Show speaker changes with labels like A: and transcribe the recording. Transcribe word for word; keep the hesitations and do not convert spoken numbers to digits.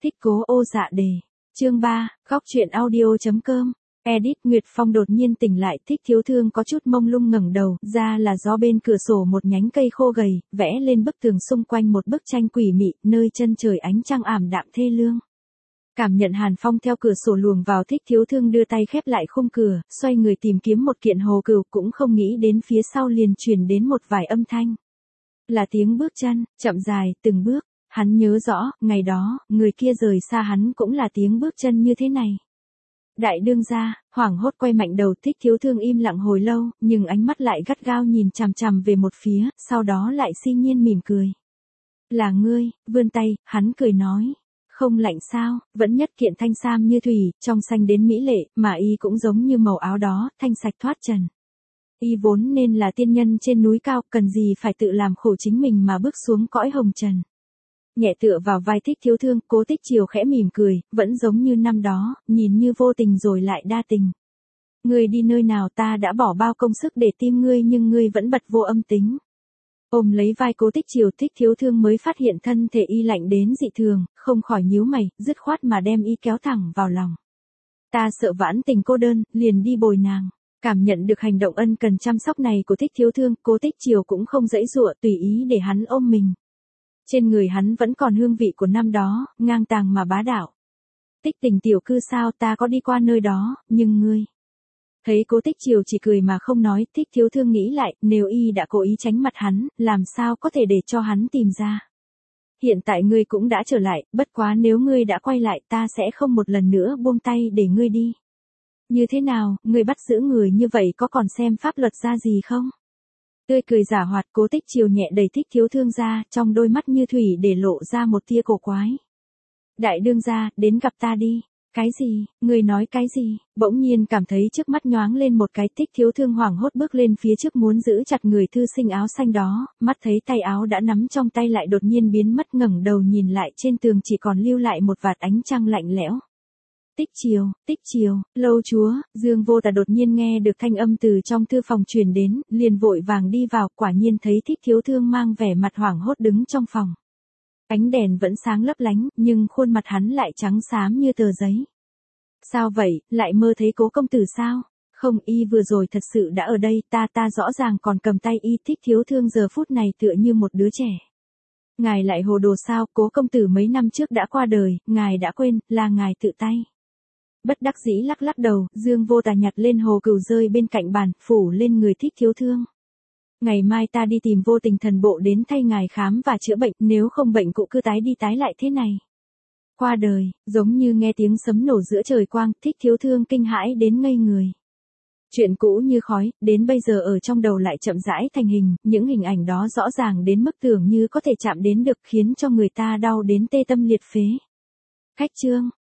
A: Thích Cố Ô Dạ Đề. Chương ba, Góc truyện audio.com. Edit. Nguyệt Phong đột nhiên tỉnh lại, Thích Thiếu Thương có chút mông lung ngẩng đầu, ra là gió bên cửa sổ một nhánh cây khô gầy, vẽ lên bức tường xung quanh một bức tranh quỷ mị, nơi chân trời ánh trăng ảm đạm thê lương. Cảm nhận hàn phong theo cửa sổ luồng vào, Thích Thiếu Thương đưa tay khép lại khung cửa, xoay người tìm kiếm một kiện hồ cừu, cũng không nghĩ đến phía sau liền truyền đến một vài âm thanh. Là tiếng bước chân, chậm dài, từng bước. Hắn nhớ rõ, ngày đó, người kia rời xa hắn cũng là tiếng bước chân như thế này. Đại đương gia, hoảng hốt quay mạnh đầu, Thích Thiếu Thương im lặng hồi lâu, nhưng ánh mắt lại gắt gao nhìn chằm chằm về một phía, sau đó lại si nhiên mỉm cười. Là ngươi, vươn tay, hắn cười nói. Không lạnh sao, vẫn nhất kiện thanh sam như thủy, trong xanh đến mỹ lệ, mà y cũng giống như màu áo đó, thanh sạch thoát trần. Y vốn nên là tiên nhân trên núi cao, cần gì phải tự làm khổ chính mình mà bước xuống cõi hồng trần. Nhẹ tựa vào vai Thích Thiếu Thương, Cố Tích Triều khẽ mỉm cười, vẫn giống như năm đó, nhìn như vô tình rồi lại đa tình. Ngươi đi nơi nào, ta đã bỏ bao công sức để tìm ngươi nhưng ngươi vẫn bật vô âm tính. Ôm lấy vai Cố Tích Triều, Thích Thiếu Thương mới phát hiện thân thể y lạnh đến dị thường, không khỏi nhíu mày, dứt khoát mà đem y kéo thẳng vào lòng. Ta sợ vãn tình cô đơn, liền đi bồi nàng. Cảm nhận được hành động ân cần chăm sóc này của Thích Thiếu Thương, Cố Tích Triều cũng không giãy giụa, tùy ý để hắn ôm mình. Trên người hắn vẫn còn hương vị của năm đó, ngang tàng mà bá đạo. Tích Tình tiểu cư sao, ta có đi qua nơi đó, nhưng ngươi. Thấy Cố Tích Triều chỉ cười mà không nói, Thích Thiếu Thương nghĩ lại, nếu y đã cố ý tránh mặt hắn, làm sao có thể để cho hắn tìm ra. Hiện tại ngươi cũng đã trở lại, bất quá nếu ngươi đã quay lại, ta sẽ không một lần nữa buông tay để ngươi đi. Như thế nào, ngươi bắt giữ người như vậy có còn xem pháp luật ra gì không? Tươi cười giả hoạt, Cố Tích Triều nhẹ đẩy Thích Thiếu Thương ra, trong đôi mắt như thủy để lộ ra một tia cổ quái. Đại đương gia, đến gặp ta đi. Cái gì, người nói cái gì? Bỗng nhiên cảm thấy trước mắt nhoáng lên một cái, Thích Thiếu Thương hoảng hốt bước lên phía trước muốn giữ chặt người thư sinh áo xanh đó, mắt thấy tay áo đã nắm trong tay lại đột nhiên biến mất, ngẩng đầu nhìn lại, trên tường chỉ còn lưu lại một vạt ánh trăng lạnh lẽo. Tích Triều, Tích Triều, lâu chúa, Dương Vô Tà đột nhiên nghe được thanh âm từ trong thư phòng truyền đến, liền vội vàng đi vào, quả nhiên thấy Thích Thiếu Thương mang vẻ mặt hoảng hốt đứng trong phòng. Ánh đèn vẫn sáng lấp lánh, nhưng khuôn mặt hắn lại trắng xám như tờ giấy. Sao vậy, lại mơ thấy Cố công tử sao? Không, y vừa rồi thật sự đã ở đây, ta ta rõ ràng còn cầm tay y. Thích Thiếu Thương giờ phút này tựa như một đứa trẻ. Ngài lại hồ đồ sao, Cố công tử mấy năm trước đã qua đời, ngài đã quên, là ngài tự tay. Bất đắc dĩ lắc lắc đầu, Dương Vô Tà nhặt lên hồ cừu rơi bên cạnh bàn, phủ lên người Thích Thiếu Thương. Ngày mai ta đi tìm Vô Tình thần bộ đến thay ngài khám và chữa bệnh, nếu không bệnh cụ cứ tái đi tái lại thế này. Qua đời, giống như nghe tiếng sấm nổ giữa trời quang, Thích Thiếu Thương kinh hãi đến ngây người. Chuyện cũ như khói, đến bây giờ ở trong đầu lại chậm rãi thành hình, những hình ảnh đó rõ ràng đến mức tưởng như có thể chạm đến được, khiến cho người ta đau đến tê tâm liệt phế. Khách trương,